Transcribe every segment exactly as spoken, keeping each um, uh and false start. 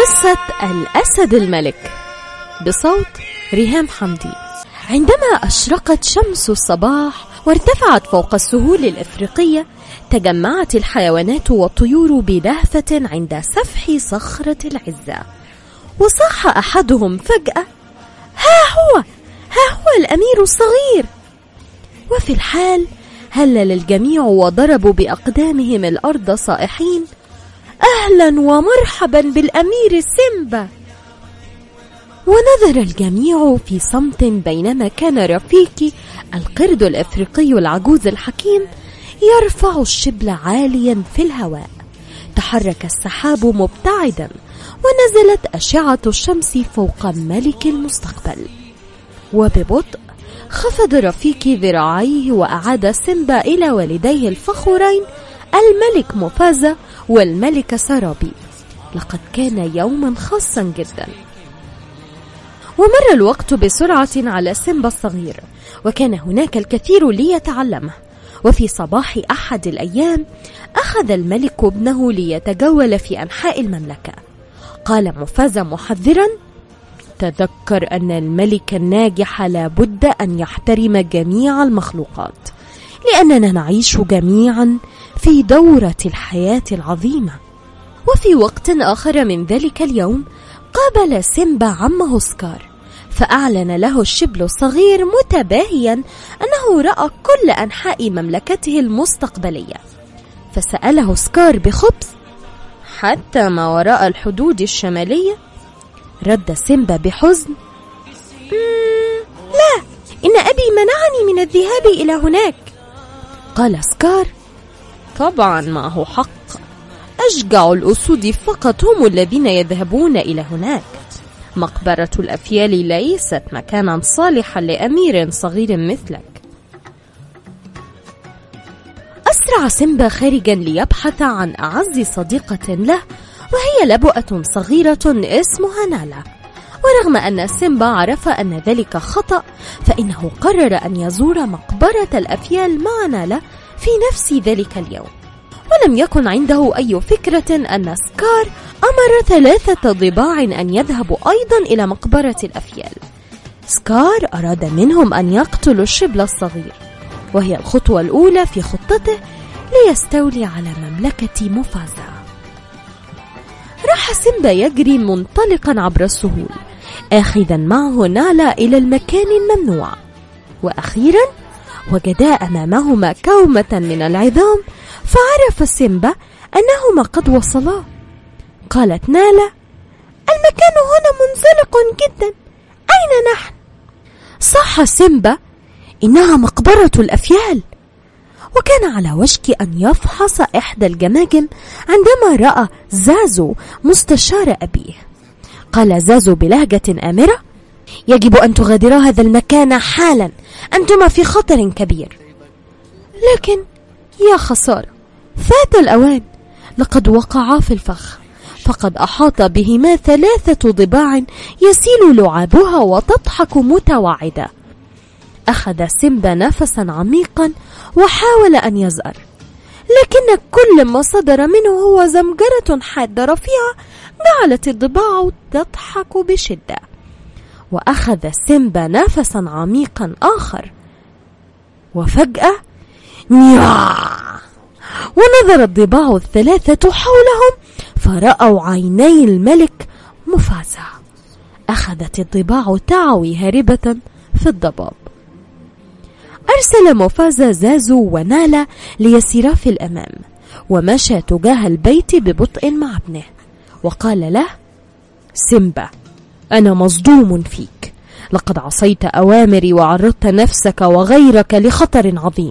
قصة الأسد الملك بصوت ريهام حمدي. عندما أشرقت شمس الصباح وارتفعت فوق السهول الإفريقية، تجمعت الحيوانات والطيور بلهفة عند سفح صخرة العزة، وصاح أحدهم فجأة: ها هو ها هو الأمير الصغير. وفي الحال هلل الجميع وضربوا بأقدامهم الأرض صائحين: أهلا ومرحبا بالأمير سيمبا. ونظر الجميع في صمت بينما كان رفيقي القرد الإفريقي العجوز الحكيم يرفع الشبل عاليا في الهواء. تحرك السحاب مبتعدا، ونزلت أشعة الشمس فوق ملك المستقبل. وببطء خفض رفيقي ذراعيه وأعاد سيمبا إلى والديه الفخورين الملك مفازا والملكة سارابي. لقد كان يوما خاصا جدا. ومر الوقت بسرعة على سيمبا الصغير، وكان هناك الكثير ليتعلمه. وفي صباح أحد الأيام أخذ الملك ابنه ليتجول في أنحاء المملكة. قال مفازا محذرا: تذكر أن الملك الناجح لا بد أن يحترم جميع المخلوقات، لأننا نعيش جميعا في دورة الحياة العظيمة. وفي وقت آخر من ذلك اليوم قابل سيمبا عمه سكار، فأعلن له الشبل الصغير متباهيا أنه رأى كل أنحاء مملكته المستقبلية. فسأله سكار بخبث: حتى ما وراء الحدود الشمالية؟ رد سيمبا بحزن: لا، إن أبي منعني من الذهاب إلى هناك. قال سكار: طبعا معه حق، أشجع الأسود فقط هم الذين يذهبون إلى هناك. مقبرة الأفيال ليست مكانا صالحا لأمير صغير مثلك. أسرع سيمبا خارجا ليبحث عن أعز صديقة له، وهي لبؤة صغيرة اسمها نالا. ورغم أن سيمبا عرف أن ذلك خطأ، فإنه قرر أن يزور مقبرة الأفيال مع نالا في نفس ذلك اليوم. ولم يكن عنده أي فكرة أن سكار أمر ثلاثة ضباع أن يذهبوا أيضا إلى مقبرة الأفيال. سكار أراد منهم أن يقتلوا الشبل الصغير، وهي الخطوة الأولى في خطته ليستولي على مملكة مفازا. راح سيمبا يجري منطلقا عبر السهول، آخذا معه نالا إلى المكان الممنوع. وأخيرا وجدا أمامهما كومة من العظام، فعرف سيمبا أنهما قد وصلا. قالت نالا: المكان هنا منزلق جدا، أين نحن؟ صاح سيمبا: إنها مقبرة الأفيال. وكان على وشك أن يفحص إحدى الجماجم عندما رأى زازو مستشار أبيه. قال زازو بلهجة آمرة: يجب أن تغادرا هذا المكان حالا، أنتما في خطر كبير. لكن يا خسارة، فات الأوان، لقد وقعا في الفخ، فقد أحاط بهما ثلاثة ضباع يسيل لعابها وتضحك متوعدة. أخذ سيمبا نفسا عميقا وحاول أن يزأر، لكن كل ما صدر منه هو زمجرة حادة رفيعة جعلت الضباع تضحك بشدة. وأخذ سيمبا نفسا عميقا آخر، وفجأة نياع، ونظر الضباع الثلاثة حولهم فرأوا عيني الملك مفازا. أخذت الضباع تعوي هاربة في الضباب. أرسل مفازا زازو ونالا ليسيرا في الأمام، ومشى تجاه البيت ببطء مع ابنه، وقال له: سيمبا، أنا مصدوم فيك، لقد عصيت أوامري وعرضت نفسك وغيرك لخطر عظيم.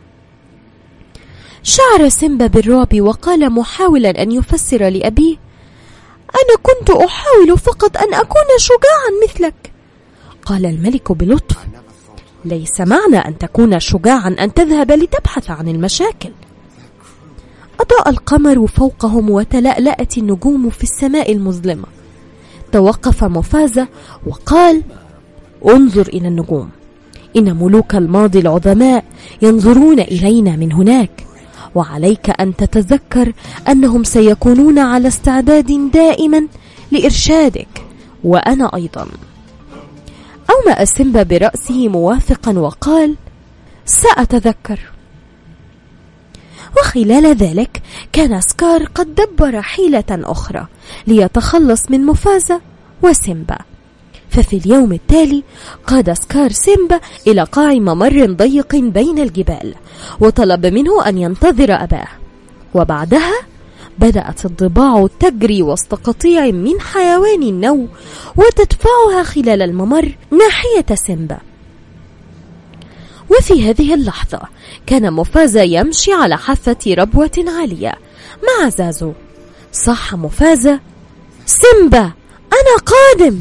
شعر سيمبا بالرعب وقال محاولا أن يفسر لأبيه: أنا كنت أحاول فقط أن أكون شجاعا مثلك. قال الملك بلطف: ليس معنى أن تكون شجاعا أن تذهب لتبحث عن المشاكل. أضاء القمر فوقهم وتلألأت النجوم في السماء المظلمة. توقف مفازا وقال: انظر إلى النجوم، إن ملوك الماضي العظماء ينظرون إلينا من هناك، وعليك أن تتذكر أنهم سيكونون على استعداد دائما لإرشادك، وأنا أيضا. أومأ سيمبا برأسه موافقا وقال: سأتذكر. وخلال ذلك كان سكار قد دبر حيلة أخرى ليتخلص من مفازة وسيمبا. ففي اليوم التالي قاد سكار سيمبا إلى قاع ممر ضيق بين الجبال، وطلب منه أن ينتظر أباه. وبعدها بدأت الضباع تجري وسط قطيع من حيوان النو وتدفعها خلال الممر ناحية سيمبا. وفي هذه اللحظة كان مفازة يمشي على حافة ربوة عالية مع زازو. صاح مفازة: سيمبا، أنا قادم.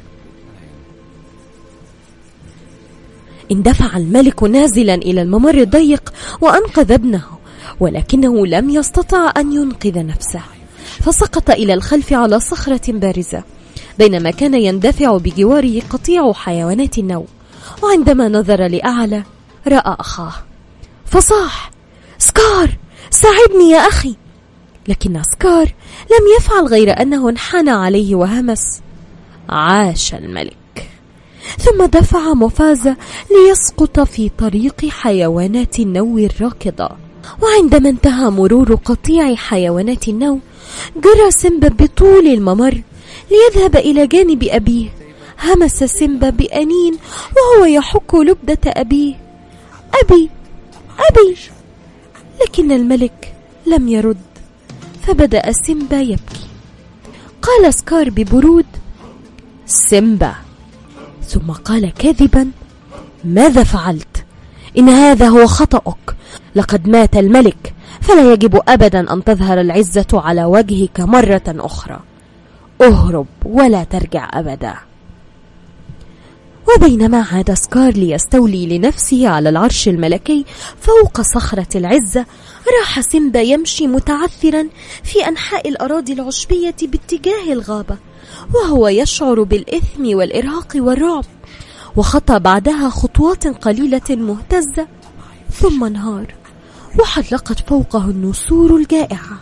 اندفع الملك نازلا إلى الممر الضيق وأنقذ ابنه، ولكنه لم يستطع أن ينقذ نفسه، فسقط إلى الخلف على صخرة بارزة، بينما كان يندفع بجواره قطيع حيوانات النو. وعندما نظر لأعلى رأى أخاه، فصاح: سكار، ساعدني يا أخي. لكن سكار لم يفعل غير أنه انحنى عليه وهمس: عاش الملك. ثم دفع مفازة ليسقط في طريق حيوانات النو الراكضة. وعندما انتهى مرور قطيع حيوانات النو، جرى سيمبا بطول الممر ليذهب إلى جانب أبيه. همس سيمبا بأنين وهو يحك لبدة أبيه: أبي، أبي. لكن الملك لم يرد، فبدأ سيمبا يبكي. قال سكار ببرود: سيمبا. ثم قال كاذبا: ماذا فعلت؟ إن هذا هو خطأك، لقد مات الملك، فلا يجب أبدا أن تظهر العزة على وجهك مرة أخرى. اهرب ولا ترجع أبدا. وبينما عاد سكار ليستولي لنفسه على العرش الملكي فوق صخرة العزة، راح سيمبا يمشي متعثرا في أنحاء الأراضي العشبية باتجاه الغابة، وهو يشعر بالإثم والإرهاق والرعب. وخطى بعدها خطوات قليلة مهتزة، ثم انهار وحلقت فوقه النسور الجائعة.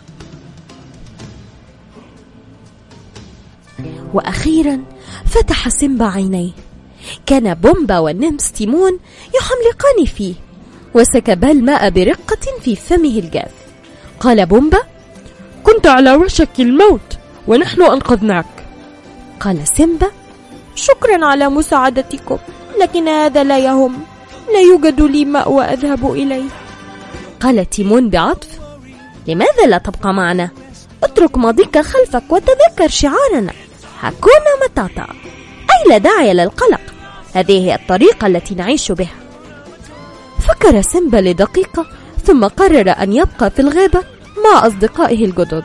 وأخيرا فتح سيمبا عينيه. كان بومبا والنمس تيمون يحملقان فيه، وسكبا الماء برقة في فمه الجاف. قال بومبا: كنت على وشك الموت ونحن أنقذناك. قال سيمبا: شكرا على مساعدتكم، لكن هذا لا يهم، لا يوجد لي مأوى أذهب إليه. قال تيمون بعطف: لماذا لا تبقى معنا؟ اترك ماضيك خلفك وتذكر شعارنا: هاكونا ماتاتا، أي لا داعي للقلق، هذه هي الطريقة التي نعيش بها. فكر سيمبا لدقيقة، ثم قرر أن يبقى في الغابة مع أصدقائه الجدد.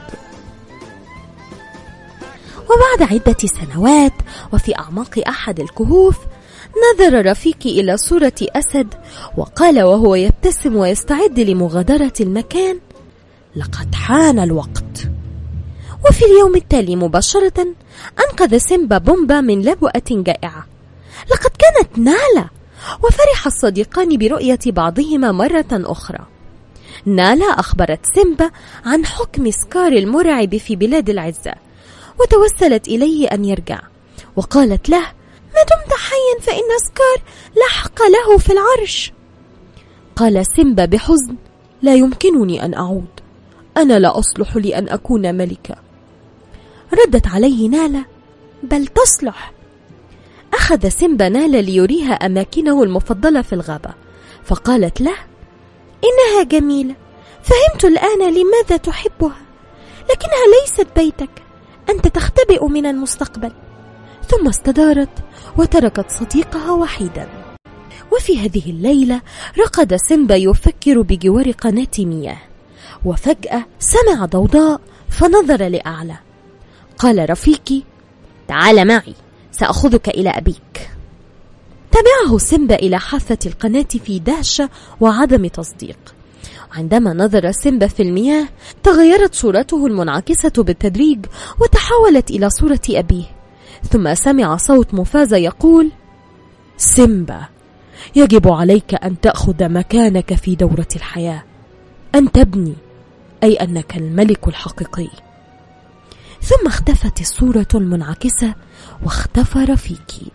وبعد عدة سنوات وفي أعماق أحد الكهوف، نظر رفيقي إلى صورة أسد وقال وهو يبتسم ويستعد لمغادرة المكان: لقد حان الوقت. وفي اليوم التالي مباشرة أنقذ سيمبا بومبا من لبؤة جائعة. لقد كانت نالا، وفرح الصديقان برؤية بعضهما مرة أخرى. نالا أخبرت سيمبا عن حكم سكار المرعب في بلاد العزة، وتوسلت إليه أن يرجع، وقالت له: ما دمت حيا فإن سكار لحق له في العرش. قال سيمبا بحزن: لا يمكنني أن أعود، أنا لا أصلح لأن أكون ملكة. ردت عليه نالا: بل تصلح. أخذ سيمبا نالا ليريها أماكنه المفضلة في الغابة، فقالت له: إنها جميلة، فهمت الآن لماذا تحبها، لكنها ليست بيتك، أنت تختبئ من المستقبل. ثم استدارت وتركت صديقها وحيدا. وفي هذه الليلة رقد سيمبا يفكر بجوار قناة مياه، وفجأة سمع ضوضاء فنظر لأعلى. قال رفيقي: تعال معي، سأخذك إلى أبيك. تبعه سيمبا إلى حافة القناة في دهشة وعدم تصديق. عندما نظر سيمبا في المياه تغيرت صورته المنعكسة بالتدريج وتحولت إلى صورة أبيه. ثم سمع صوت مفازة يقول: سيمبا، يجب عليك أن تأخذ مكانك في دورة الحياة، أنت ابني، أي أنك الملك الحقيقي. ثم اختفت الصورة المنعكسة واختفى رفيقي.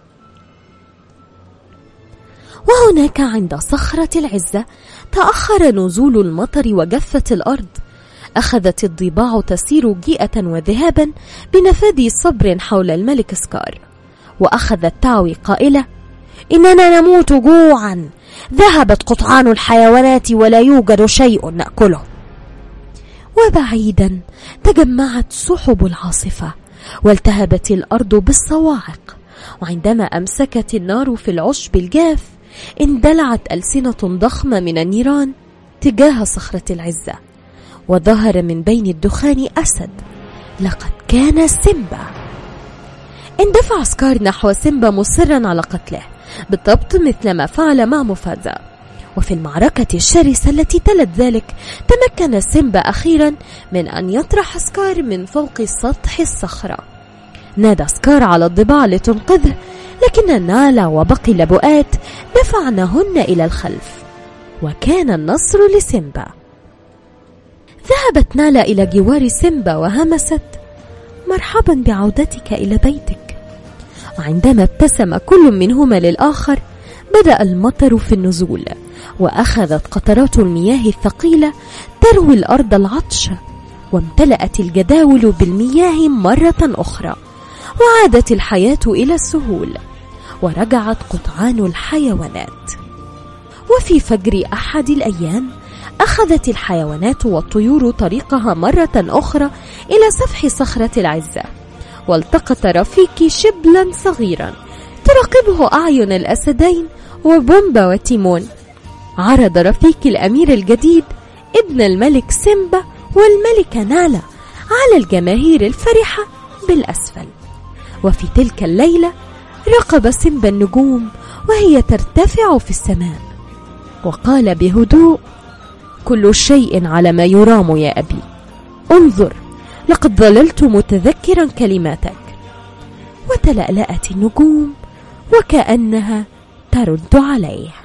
وهناك عند صخرة العزة تأخر نزول المطر وجفت الأرض. أخذت الضباع تسير جيئة وذهابا بنفاذ صبر حول الملك سكار، وأخذت تعوي قائلة: إننا نموت جوعا، ذهبت قطعان الحيوانات ولا يوجد شيء نأكله. وبعيدا تجمعت سحب العاصفة والتهبت الأرض بالصواعق، وعندما أمسكت النار في العشب الجاف اندلعت ألسنة ضخمة من النيران تجاه صخرة العزة، وظهر من بين الدخان أسد. لقد كان سيمبا. اندفع سكار نحو سيمبا مصرا على قتله بالضبط مثل ما فعل مع مفازا. وفي المعركة الشرسة التي تلت ذلك تمكن سيمبا أخيرا من أن يطرح سكار من فوق سطح الصخرة. نادى سكار على الضباع لتنقذه، لكن نالا وبقي لبؤات دفعنهن إلى الخلف، وكان النصر لسيمبا. ذهبت نالا إلى جوار سيمبا وهمست: مرحبا بعودتك إلى بيتك. وعندما ابتسم كل منهما للآخر بدأ المطر في النزول، وأخذت قطرات المياه الثقيلة تروي الأرض العطشة، وامتلأت الجداول بالمياه مرة أخرى، وعادت الحياة إلى السهول، ورجعت قطعان الحيوانات. وفي فجر أحد الأيام أخذت الحيوانات والطيور طريقها مرة أخرى إلى سفح صخرة العزة، والتقط رفيقي شبلا صغيرا تراقبه أعين الأسدين وبومبا وتيمون. عرض رفيقي الأمير الجديد ابن الملك سيمبا والملكة نالا على الجماهير الفرحة بالأسفل. وفي تلك الليلة راقب سيمبا النجوم وهي ترتفع في السماء، وقال بهدوء: كل شيء على ما يرام يا أبي، انظر لقد ظللت متذكرا كلماتك. وتلألأت النجوم وكأنها ترد عليه.